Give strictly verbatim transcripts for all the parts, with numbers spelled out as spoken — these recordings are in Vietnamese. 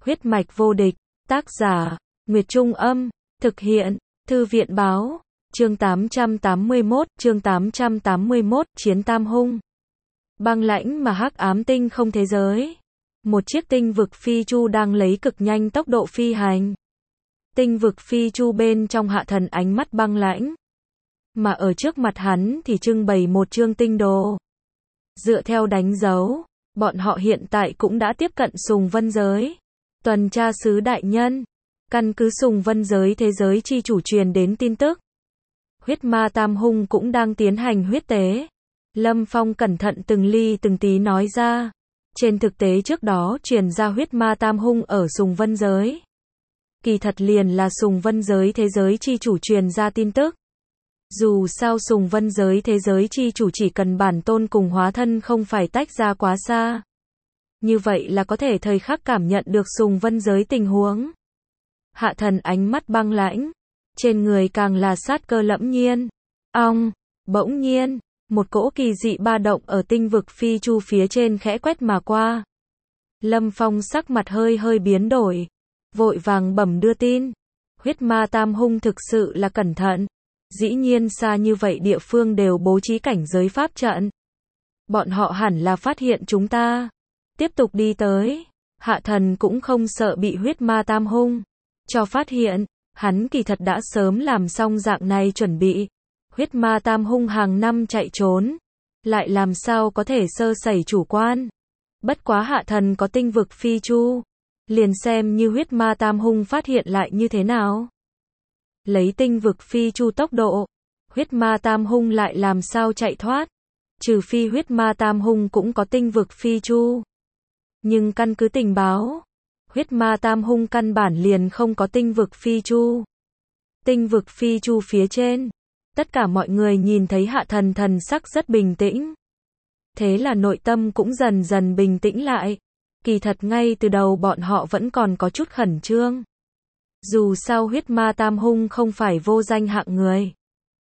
Huyết mạch vô địch, tác giả, Nguyệt Trung Âm, thực hiện, Thư viện Báo, chương tám trăm tám mươi mốt, chương tám trăm tám mươi mốt, Chiến Tam Hung. Băng lãnh mà hắc ám tinh không thế giới. Một chiếc tinh vực phi chu đang lấy cực nhanh tốc độ phi hành. Tinh vực phi chu bên trong Hạ Thần ánh mắt băng lãnh. Mà ở trước mặt hắn thì trưng bày một chương tinh đồ. Dựa theo đánh dấu, bọn họ hiện tại cũng đã tiếp cận Sùng Vân giới. Tuần tra sứ đại nhân, căn cứ Sùng Vân giới thế giới chi chủ truyền đến tin tức. Huyết ma tam hung cũng đang tiến hành huyết tế. Lâm Phong cẩn thận từng ly từng tí nói ra. Trên thực tế trước đó truyền ra huyết ma tam hung ở Sùng Vân giới. Kỳ thật liền là Sùng Vân giới thế giới chi chủ truyền ra tin tức. Dù sao Sùng Vân giới thế giới chi chủ chỉ cần bản tôn cùng hóa thân không phải tách ra quá xa. Như vậy là có thể thời khắc cảm nhận được Sùng Vân giới tình huống. Hạ Thần ánh mắt băng lãnh. Trên người càng là sát cơ lẫm nhiên. Ong, bỗng nhiên, một cỗ kỳ dị ba động ở tinh vực phi chu phía trên khẽ quét mà qua. Lâm Phong sắc mặt hơi hơi biến đổi. Vội vàng bẩm đưa tin. Huyết ma tam hung thực sự là cẩn thận. Dĩ nhiên xa như vậy địa phương đều bố trí cảnh giới pháp trận. Bọn họ hẳn là phát hiện chúng ta. Tiếp tục đi tới. Hạ Thần cũng không sợ bị huyết ma tam hung cho phát hiện. Hắn kỳ thật đã sớm làm xong dạng này chuẩn bị. Huyết ma tam hung hàng năm chạy trốn. Lại làm sao có thể sơ sẩy chủ quan. Bất quá Hạ Thần có tinh vực phi chu. Liền xem như huyết ma tam hung phát hiện lại như thế nào. Lấy tinh vực phi chu tốc độ. Huyết ma tam hung lại làm sao chạy thoát. Trừ phi huyết ma tam hung cũng có tinh vực phi chu. Nhưng căn cứ tình báo. Huyết ma tam hung căn bản liền không có tinh vực phi chu. Tinh vực phi chu phía trên. Tất cả mọi người nhìn thấy Hạ Thần thần sắc rất bình tĩnh. Thế là nội tâm cũng dần dần bình tĩnh lại. Kỳ thật ngay từ đầu bọn họ vẫn còn có chút khẩn trương. Dù sao huyết ma tam hung không phải vô danh hạng người.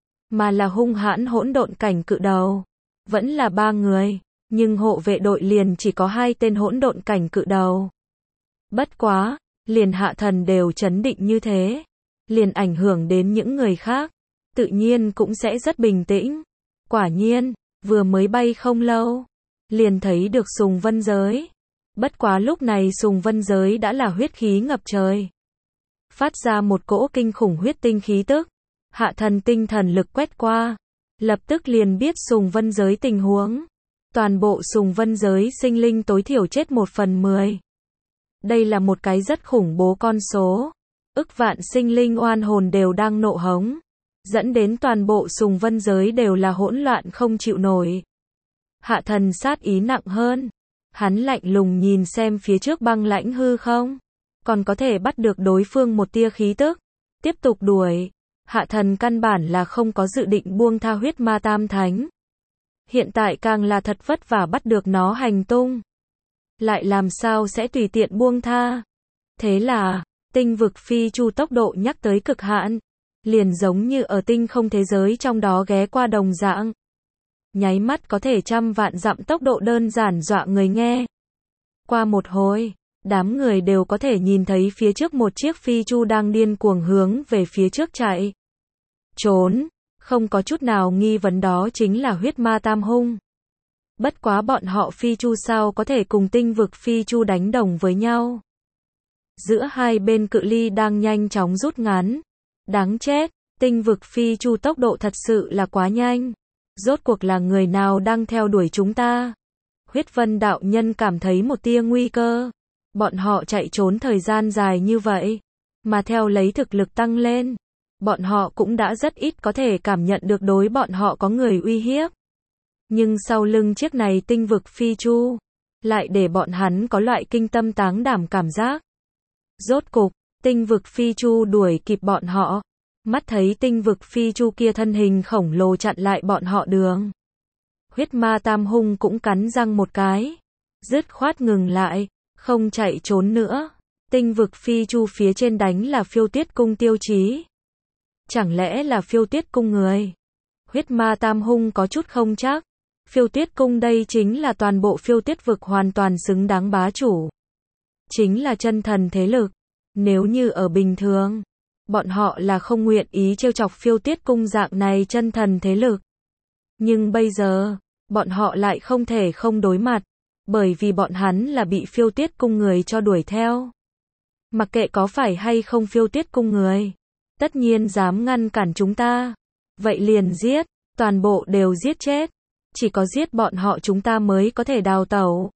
Mà là hung hãn hỗn độn cảnh cự đầu. Vẫn là ba người. Nhưng hộ vệ đội liền chỉ có hai tên hỗn độn cảnh cự đầu. Bất quá, liền Hạ Thần đều trấn định như thế. Liền ảnh hưởng đến những người khác. Tự nhiên cũng sẽ rất bình tĩnh. Quả nhiên, vừa mới bay không lâu. Liền thấy được Sùng Vân giới. Bất quá lúc này Sùng Vân giới đã là huyết khí ngập trời. Phát ra một cỗ kinh khủng huyết tinh khí tức. Hạ Thần tinh thần lực quét qua. Lập tức liền biết Sùng Vân giới tình huống. Toàn bộ Sùng Vân giới sinh linh tối thiểu chết một phần mười. Đây là một cái rất khủng bố con số. Ức vạn sinh linh oan hồn đều đang nộ hống. Dẫn đến toàn bộ Sùng Vân giới đều là hỗn loạn không chịu nổi. Hạ Thần sát ý nặng hơn. Hắn lạnh lùng nhìn xem phía trước băng lãnh hư không. Còn có thể bắt được đối phương một tia khí tức. Tiếp tục đuổi. Hạ Thần căn bản là không có dự định buông tha huyết ma tam thánh. Hiện tại càng là thật vất vả bắt được nó hành tung. Lại làm sao sẽ tùy tiện buông tha. Thế là, tinh vực phi chu tốc độ nhắc tới cực hạn. Liền giống như ở tinh không thế giới trong đó ghé qua đồng dạng. Nháy mắt có thể trăm vạn dặm tốc độ đơn giản dọa người nghe. Qua một hồi, đám người đều có thể nhìn thấy phía trước một chiếc phi chu đang điên cuồng hướng về phía trước chạy. Trốn, không có chút nào nghi vấn đó chính là huyết ma tam hung. Bất quá bọn họ phi chu sao có thể cùng tinh vực phi chu đánh đồng với nhau. Giữa hai bên cự ly đang nhanh chóng rút ngắn. Đáng chết, tinh vực phi chu tốc độ thật sự là quá nhanh. Rốt cuộc là người nào đang theo đuổi chúng ta? Huyết Vân đạo nhân cảm thấy một tia nguy cơ. Bọn họ chạy trốn thời gian dài như vậy. Mà theo lấy thực lực tăng lên. Bọn họ cũng đã rất ít có thể cảm nhận được đối bọn họ có người uy hiếp. Nhưng sau lưng chiếc này tinh vực phi chu. Lại để bọn hắn có loại kinh tâm táng đảm cảm giác. Rốt cục, tinh vực phi chu đuổi kịp bọn họ. Mắt thấy tinh vực phi chu kia thân hình khổng lồ chặn lại bọn họ đường. Huyết ma tam hung cũng cắn răng một cái. Dứt khoát ngừng lại, không chạy trốn nữa. Tinh vực phi chu phía trên đánh là phiêu tuyết cung tiêu chí. Chẳng lẽ là phiêu tuyết cung người? Huyết ma tam hung có chút không chắc. Phiêu tuyết cung đây chính là toàn bộ phiêu tuyết vực hoàn toàn xứng đáng bá chủ. chính là chân thần thế lực. Nếu như ở bình thường, bọn họ là không nguyện ý trêu chọc Phiêu Tuyết cung dạng này chân thần thế lực. Nhưng bây giờ, bọn họ lại không thể không đối mặt, bởi vì bọn hắn là bị Phiêu Tuyết cung người cho đuổi theo. Mặc kệ có phải hay không Phiêu Tuyết cung người, tất nhiên dám ngăn cản chúng ta, vậy liền giết, toàn bộ đều giết chết. Chỉ có giết bọn họ chúng ta mới có thể đào tẩu.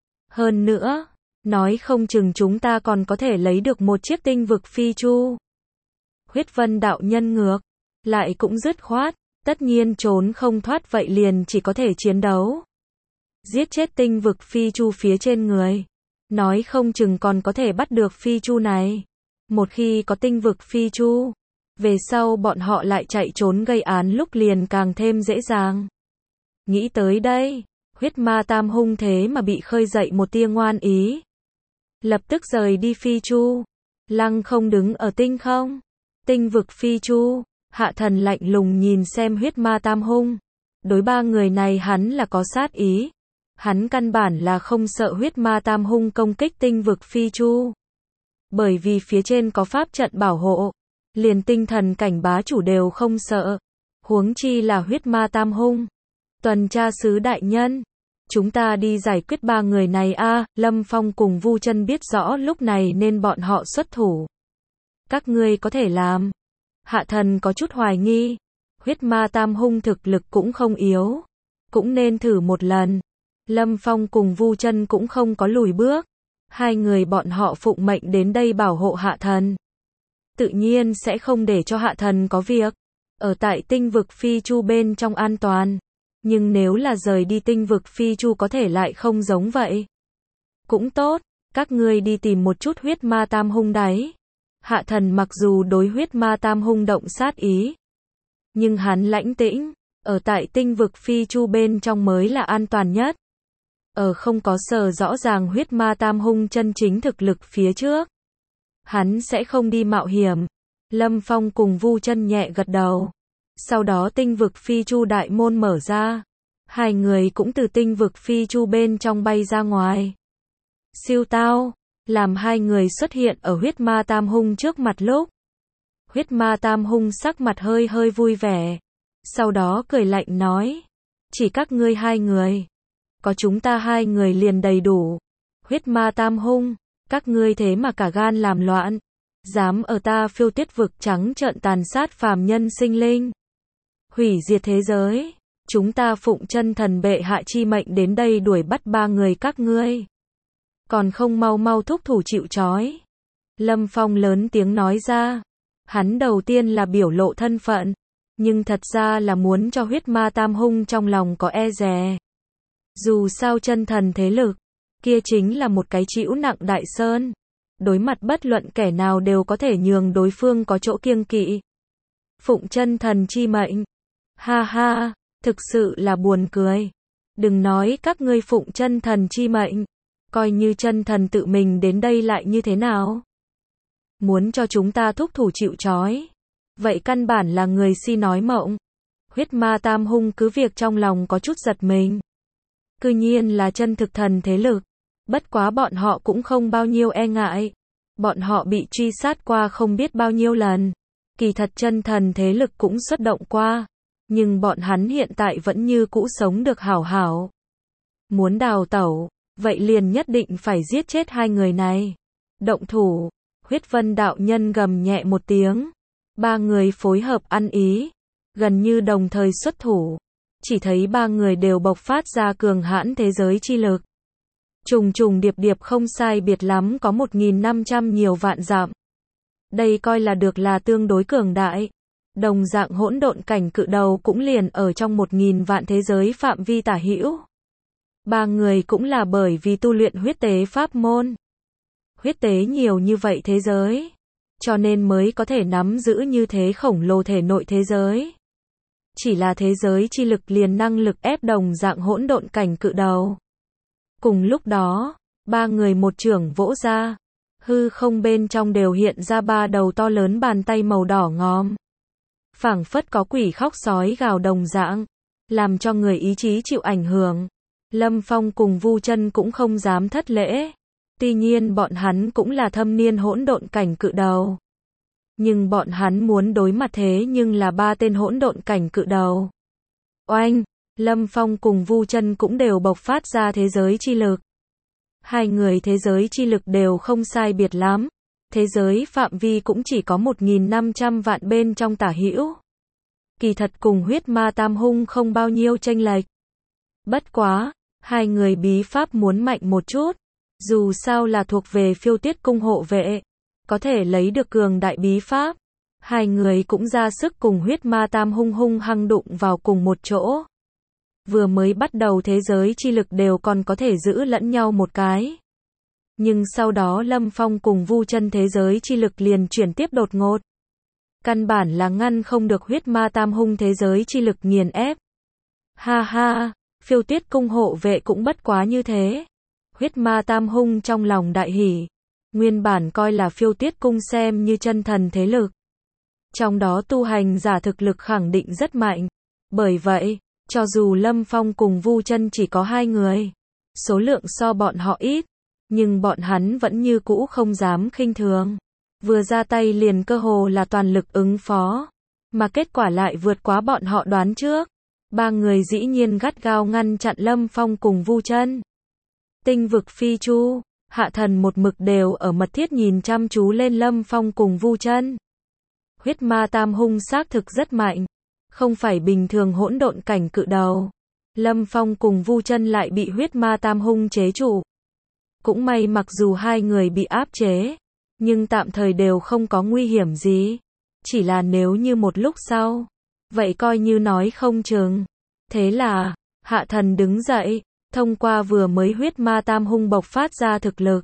Hơn nữa, nói không chừng chúng ta còn có thể lấy được một chiếc tinh vực phi chu. Huyết Vân đạo nhân ngược lại cũng dứt khoát, tất nhiên trốn không thoát vậy liền chỉ có thể chiến đấu. Giết chết tinh vực phi chu phía trên người, nói không chừng còn có thể bắt được phi chu này. Một khi có tinh vực phi chu, về sau bọn họ lại chạy trốn gây án lúc liền càng thêm dễ dàng. Nghĩ tới đây, huyết ma tam hung thế mà bị khơi dậy một tia ngoan ý. Lập tức rời đi phi chu. Lăng không đứng ở tinh không. Tinh vực phi chu, Hạ Thần lạnh lùng nhìn xem huyết ma tam hung. Đối ba người này hắn là có sát ý. Hắn căn bản là không sợ huyết ma tam hung công kích tinh vực phi chu. Bởi vì phía trên có pháp trận bảo hộ. Liền tinh thần cảnh bá chủ đều không sợ. Huống chi là huyết ma tam hung. Tuần tra sứ đại nhân, chúng ta đi giải quyết ba người này a. À, Lâm Phong cùng Vu Chân biết rõ lúc này nên bọn họ xuất thủ. Các ngươi có thể làm. Hạ Thần có chút hoài nghi. Huyết ma tam hung thực lực cũng không yếu. Cũng nên thử một lần. Lâm Phong cùng Vu Chân cũng không có lùi bước. Hai người bọn họ phụng mệnh đến đây bảo hộ Hạ Thần. Tự nhiên sẽ không để cho Hạ Thần có việc. Ở tại tinh vực phi chu bên trong an toàn. Nhưng nếu là rời đi tinh vực phi chu có thể lại không giống vậy. Cũng tốt, các ngươi đi tìm một chút huyết ma tam hung đấy. Hạ Thần mặc dù đối huyết ma tam hung động sát ý. Nhưng hắn lãnh tĩnh, ở tại tinh vực phi chu bên trong mới là an toàn nhất. Ở không có sờ rõ ràng huyết ma tam hung chân chính thực lực phía trước. Hắn sẽ không đi mạo hiểm. Lâm Phong cùng Vu Chân nhẹ gật đầu. Sau đó tinh vực phi chu đại môn mở ra. Hai người cũng từ tinh vực phi chu bên trong bay ra ngoài. Siêu tao, làm hai người xuất hiện ở huyết ma tam hung trước mặt lúc. Huyết ma tam hung sắc mặt hơi hơi vui vẻ. Sau đó cười lạnh nói. Chỉ các ngươi hai người. Có chúng ta hai người liền đầy đủ. Huyết ma tam hung, các ngươi thế mà cả gan làm loạn. Dám ở ta Phiêu Tuyết vực trắng trợn tàn sát phàm nhân sinh linh. Hủy diệt thế giới. Chúng ta phụng chân thần bệ hạ chi mệnh đến đây đuổi bắt ba người các ngươi. Còn không mau mau thúc thủ chịu trói. Lâm Phong lớn tiếng nói ra. Hắn đầu tiên là biểu lộ thân phận. Nhưng thật ra là muốn cho huyết ma tam hung trong lòng có e dè. Dù sao chân thần thế lực. Kia chính là một cái chịu nặng đại sơn. Đối mặt bất luận kẻ nào đều có thể nhường đối phương có chỗ kiêng kỵ. Phụng chân thần chi mệnh. Ha ha, thực sự là buồn cười. Đừng nói các ngươi phụng chân thần chi mệnh. Coi như chân thần tự mình đến đây lại như thế nào? Muốn cho chúng ta thúc thủ chịu trói. Vậy căn bản là người si nói mộng. Huyết ma tam hung cứ việc trong lòng có chút giật mình. Cư nhiên là chân thực thần thế lực. Bất quá bọn họ cũng không bao nhiêu e ngại. Bọn họ bị truy sát qua không biết bao nhiêu lần. Kỳ thật chân thần thế lực cũng xuất động qua. Nhưng bọn hắn hiện tại vẫn như cũ sống được hảo hảo. Muốn đào tẩu, vậy liền nhất định phải giết chết hai người này. Động thủ, huyết vân đạo nhân gầm nhẹ một tiếng. Ba người phối hợp ăn ý. Gần như đồng thời xuất thủ. Chỉ thấy ba người đều bộc phát ra cường hãn thế giới chi lực. Trùng trùng điệp điệp không sai biệt lắm có một nghìn năm trăm nhiều vạn dặm. Đây coi là được là tương đối cường đại. Đồng dạng hỗn độn cảnh cự đầu cũng liền ở trong một nghìn vạn thế giới phạm vi tả hữu. Ba người cũng là bởi vì tu luyện huyết tế pháp môn. Huyết tế nhiều như vậy thế giới. Cho nên mới có thể nắm giữ như thế khổng lồ thể nội thế giới. Chỉ là thế giới chi lực liền năng lực ép đồng dạng hỗn độn cảnh cự đầu. Cùng lúc đó, ba người một chưởng vỗ ra. Hư không bên trong đều hiện ra ba đầu to lớn bàn tay màu đỏ ngòm. Phảng phất có quỷ khóc sói gào đồng dạng. Làm cho người ý chí chịu ảnh hưởng. Lâm Phong cùng Vu Chân cũng không dám thất lễ. Tuy nhiên bọn hắn cũng là thâm niên hỗn độn cảnh cự đầu. Nhưng bọn hắn muốn đối mặt thế nhưng là ba tên hỗn độn cảnh cự đầu. Oanh, Lâm Phong cùng Vu Chân cũng đều bộc phát ra thế giới chi lực. Hai người thế giới chi lực đều không sai biệt lắm. Thế giới phạm vi cũng chỉ có một nghìn năm trăm vạn bên trong tả hữu. Kỳ thật cùng huyết ma tam hung không bao nhiêu chênh lệch. Bất quá, hai người bí pháp muốn mạnh một chút. Dù sao là thuộc về phiêu tiết cung hộ vệ. Có thể lấy được cường đại bí pháp. Hai người cũng ra sức cùng huyết ma tam hung hung hăng đụng vào cùng một chỗ. Vừa mới bắt đầu thế giới chi lực đều còn có thể giữ lẫn nhau một cái. Nhưng sau đó Lâm Phong cùng Vu Chân thế giới chi lực liền chuyển tiếp đột ngột. Căn bản là ngăn không được huyết ma tam hung thế giới chi lực nghiền ép. Ha ha, phiêu tiết cung hộ vệ cũng bất quá như thế. Huyết ma tam hung trong lòng đại hỉ. Nguyên bản coi là phiêu tiết cung xem như chân thần thế lực. Trong đó tu hành giả thực lực khẳng định rất mạnh. Bởi vậy, cho dù Lâm Phong cùng Vu Chân chỉ có hai người, số lượng so bọn họ ít, nhưng bọn hắn vẫn như cũ không dám khinh thường. Vừa ra tay liền cơ hồ là toàn lực ứng phó, mà kết quả lại vượt quá bọn họ đoán trước. Ba người dĩ nhiên gắt gao ngăn chặn Lâm Phong cùng Vu Chân. Tinh vực phi chu, Hạ Thần một mực đều ở mật thiết nhìn chăm chú lên Lâm Phong cùng Vu Chân. Huyết ma tam hung xác thực rất mạnh, không phải bình thường hỗn độn cảnh cự đầu. Lâm Phong cùng Vu Chân lại bị huyết ma tam hung chế trụ. Cũng may mặc dù hai người bị áp chế, nhưng tạm thời đều không có nguy hiểm gì. Chỉ là nếu như một lúc sau, vậy coi như nói không chừng. Thế là, Hạ Thần đứng dậy, thông qua vừa mới huyết ma tam hung bộc phát ra thực lực.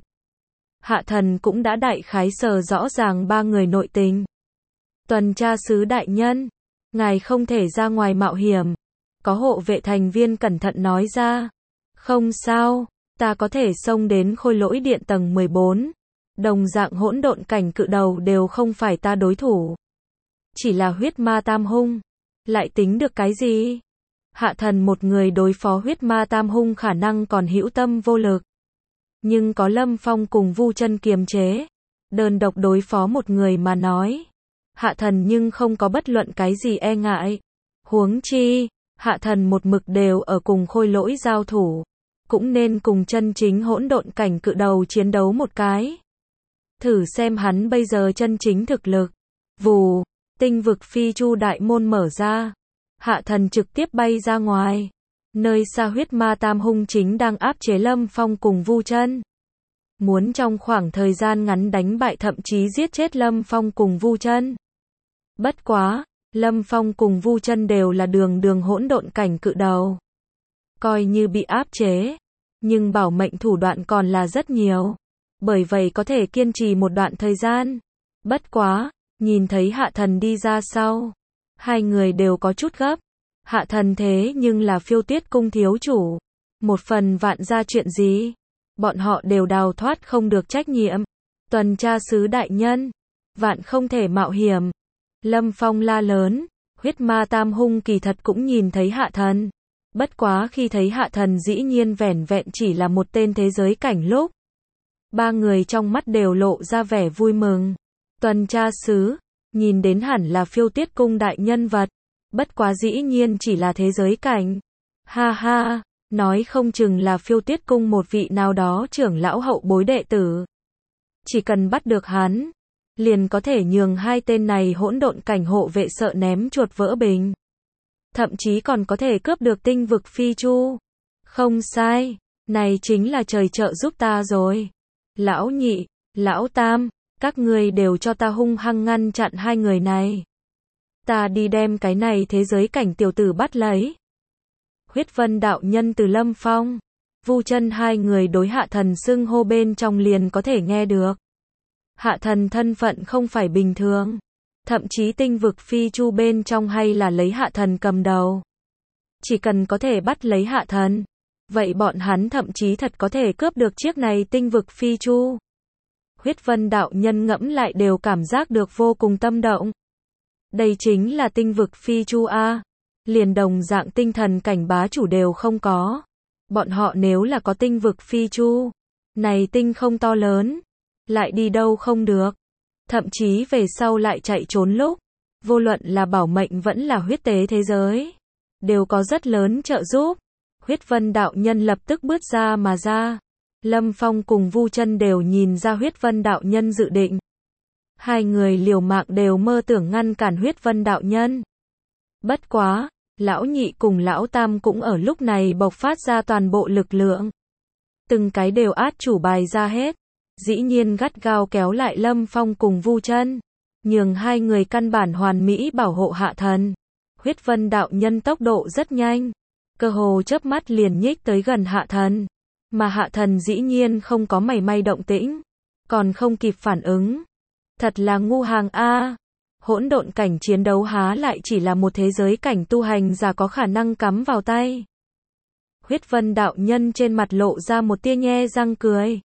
Hạ Thần cũng đã đại khái sờ rõ ràng ba người nội tình. Tuần tra sứ đại nhân, ngài không thể ra ngoài mạo hiểm. Có hộ vệ thành viên cẩn thận nói ra. Không sao, ta có thể xông đến khôi lỗi điện tầng mười bốn. Đồng dạng hỗn độn cảnh cự đầu đều không phải ta đối thủ. Chỉ là huyết ma tam hung, lại tính được cái gì? Hạ Thần một người đối phó huyết ma tam hung khả năng còn hữu tâm vô lực. Nhưng có Lâm Phong cùng Vu Chân kiềm chế, đơn độc đối phó một người mà nói, Hạ Thần nhưng không có bất luận cái gì e ngại. Huống chi, Hạ Thần một mực đều ở cùng khôi lỗi giao thủ, cũng nên cùng chân chính hỗn độn cảnh cự đầu chiến đấu một cái. Thử xem hắn bây giờ chân chính thực lực. Vù, tinh vực phi chu đại môn mở ra. Hạ Thần trực tiếp bay ra ngoài. Nơi xa huyết ma tam hung chính đang áp chế Lâm Phong cùng Vu Chân. Muốn trong khoảng thời gian ngắn đánh bại thậm chí giết chết Lâm Phong cùng Vu Chân. Bất quá, Lâm Phong cùng Vu Chân đều là đường đường hỗn độn cảnh cự đầu. Coi như bị áp chế, nhưng bảo mệnh thủ đoạn còn là rất nhiều. Bởi vậy có thể kiên trì một đoạn thời gian. Bất quá, nhìn thấy Hạ Thần đi ra sau, hai người đều có chút gấp. Hạ Thần thế nhưng là phiêu tiết cung thiếu chủ. Một phần vạn ra chuyện gì, bọn họ đều đào thoát không được trách nhiệm. Tuần tra sứ đại nhân, vạn không thể mạo hiểm. Lâm Phong la lớn, huyết ma tam hung kỳ thật cũng nhìn thấy Hạ Thần. Bất quá khi thấy Hạ Thần dĩ nhiên vẻn vẹn chỉ là một tên thế giới cảnh lúc, ba người trong mắt đều lộ ra vẻ vui mừng. Tuần tra sứ, nhìn đến hẳn là phiêu tiết cung đại nhân vật. Bất quá dĩ nhiên chỉ là thế giới cảnh. Ha ha, nói không chừng là phiêu tiết cung một vị nào đó trưởng lão hậu bối đệ tử. Chỉ cần bắt được hắn, liền có thể nhường hai tên này hỗn độn cảnh hộ vệ sợ ném chuột vỡ bình. Thậm chí còn có thể cướp được tinh vực phi chu. Không sai, này chính là trời trợ giúp ta rồi. Lão nhị, lão tam, các ngươi đều cho ta hung hăng ngăn chặn hai người này. Ta đi đem cái này thế giới cảnh tiểu tử bắt lấy. Huyết Vân đạo nhân từ Lâm Phong, Vu Chân hai người đối Hạ Thần xưng hô bên trong liền có thể nghe được. Hạ Thần thân phận không phải bình thường. Thậm chí tinh vực phi chu bên trong hay là lấy Hạ Thần cầm đầu. Chỉ cần có thể bắt lấy Hạ Thần, vậy bọn hắn thậm chí thật có thể cướp được chiếc này tinh vực phi chu. Huyết Vân đạo nhân ngẫm lại đều cảm giác được vô cùng tâm động. Đây chính là tinh vực phi chu A. Liền đồng dạng tinh thần cảnh bá chủ đều không có. Bọn họ nếu là có tinh vực phi chu, Này tinh không to lớn, lại đi đâu không được. Thậm chí về sau lại chạy trốn lúc, vô luận là bảo mệnh vẫn là huyết tế thế giới, đều có rất lớn trợ giúp. Huyết Vân đạo nhân lập tức bước ra mà ra. Lâm Phong cùng Vu Chân đều nhìn ra Huyết Vân đạo nhân dự định. Hai người liều mạng đều mơ tưởng ngăn cản Huyết Vân đạo nhân. Bất quá, lão nhị cùng lão tam cũng ở lúc này bộc phát ra toàn bộ lực lượng. Từng cái đều át chủ bài ra hết. Dĩ nhiên gắt gao kéo lại Lâm Phong cùng Vu Chân, nhường hai người căn bản hoàn mỹ bảo hộ hạ thần. Huyết Vân đạo nhân tốc độ rất nhanh, cơ hồ chớp mắt liền nhích tới gần hạ thần, mà hạ thần dĩ nhiên không có mảy may động tĩnh, còn không kịp phản ứng. Thật là ngu hàng a. Hỗn độn cảnh chiến đấu há lại chỉ là một thế giới cảnh tu hành giả có khả năng cắm vào tay. Huyết Vân đạo nhân trên mặt lộ ra một tia nhe răng cười.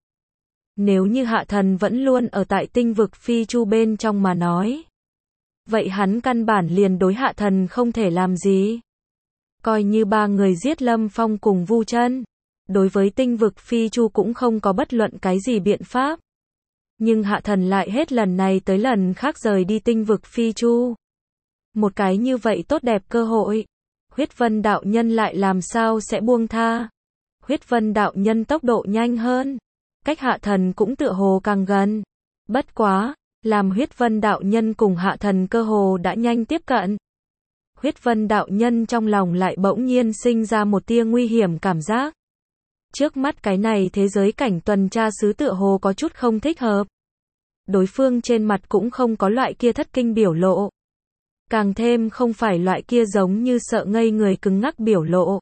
Nếu như hạ thần vẫn luôn ở tại tinh vực phi chu bên trong mà nói, vậy hắn căn bản liền đối hạ thần không thể làm gì. Coi như ba người giết Lâm Phong cùng Vu Chân, đối với tinh vực phi chu cũng không có bất luận cái gì biện pháp. Nhưng hạ thần lại hết lần này tới lần khác rời đi tinh vực phi chu. Một cái như vậy tốt đẹp cơ hội, Huyết Vân đạo nhân lại làm sao sẽ buông tha. Huyết Vân đạo nhân tốc độ nhanh hơn, cách hạ thần cũng tựa hồ càng gần. Bất quá, làm Huyết Vân đạo nhân cùng hạ thần cơ hồ đã nhanh tiếp cận. Huyết Vân đạo nhân trong lòng lại bỗng nhiên sinh ra một tia nguy hiểm cảm giác. Trước mắt cái này thế giới cảnh tuần tra sứ tựa hồ có chút không thích hợp. Đối phương trên mặt cũng không có loại kia thất kinh biểu lộ. Càng thêm không phải loại kia giống như sợ ngây người cứng ngắc biểu lộ.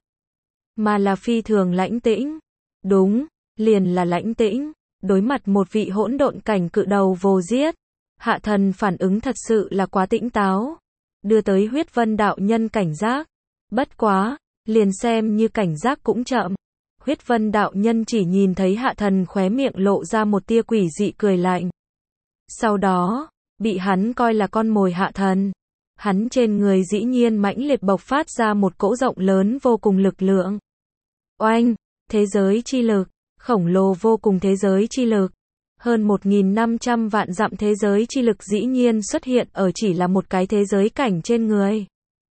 Mà là phi thường lãnh tĩnh. Đúng, liền là lãnh tĩnh. Đối mặt một vị hỗn độn cảnh cự đầu vồ giết, hạ thần phản ứng thật sự là quá tĩnh táo. Đưa tới Huyết Vân đạo nhân cảnh giác. Bất quá, liền xem như cảnh giác cũng chậm. Huyết Vân đạo nhân chỉ nhìn thấy hạ thần khóe miệng lộ ra một tia quỷ dị cười lạnh. Sau đó, bị hắn coi là con mồi hạ thần. Hắn trên người dĩ nhiên mãnh liệt bộc phát ra một cỗ rộng lớn vô cùng lực lượng. Oanh, thế giới chi lực, khổng lồ vô cùng thế giới chi lực. Hơn một nghìn năm trăm vạn dặm thế giới chi lực dĩ nhiên xuất hiện ở chỉ là một cái thế giới cảnh trên người.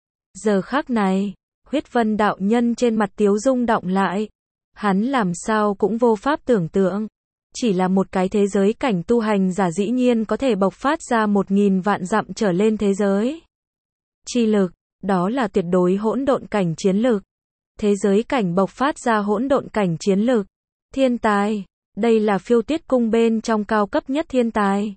Giờ khắc này, Huyết Vân đạo nhân trên mặt tiếu dung động lại. Hắn làm sao cũng vô pháp tưởng tượng. Chỉ là một cái thế giới cảnh tu hành giả dĩ nhiên có thể bộc phát ra một nghìn vạn dặm trở lên thế giới chi lực, đó là tuyệt đối hỗn độn cảnh chiến lực. Thế giới cảnh bộc phát ra hỗn độn cảnh chiến lực. Thiên tài, đây là Phiêu Tuyết cung bên trong cao cấp nhất thiên tài.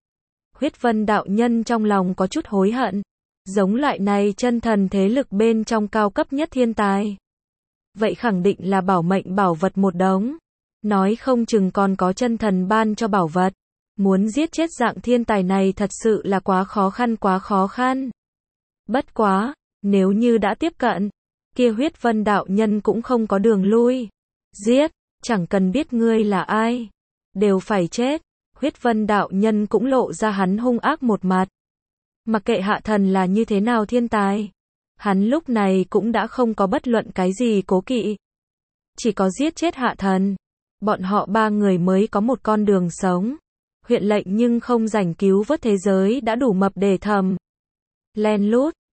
Huyết Vân đạo nhân trong lòng có chút hối hận. Giống loại này chân thần thế lực bên trong cao cấp nhất thiên tài. Vậy khẳng định là bảo mệnh bảo vật một đống. Nói không chừng còn có chân thần ban cho bảo vật. Muốn giết chết dạng thiên tài này thật sự là quá khó khăn quá khó khăn. Bất quá, nếu như đã tiếp cận, kia Huyết Vân đạo nhân cũng không có đường lui. Giết, chẳng cần biết ngươi là ai, đều phải chết. Huyết Vân đạo nhân cũng lộ ra hắn hung ác một mặt. Mặc kệ hạ thần là như thế nào thiên tài, hắn lúc này cũng đã không có bất luận cái gì cố kỵ. Chỉ có giết chết hạ thần, bọn họ ba người mới có một con đường sống. Huyện lệnh nhưng không rảnh cứu vớt thế giới đã đủ mập để thầm. Len lút,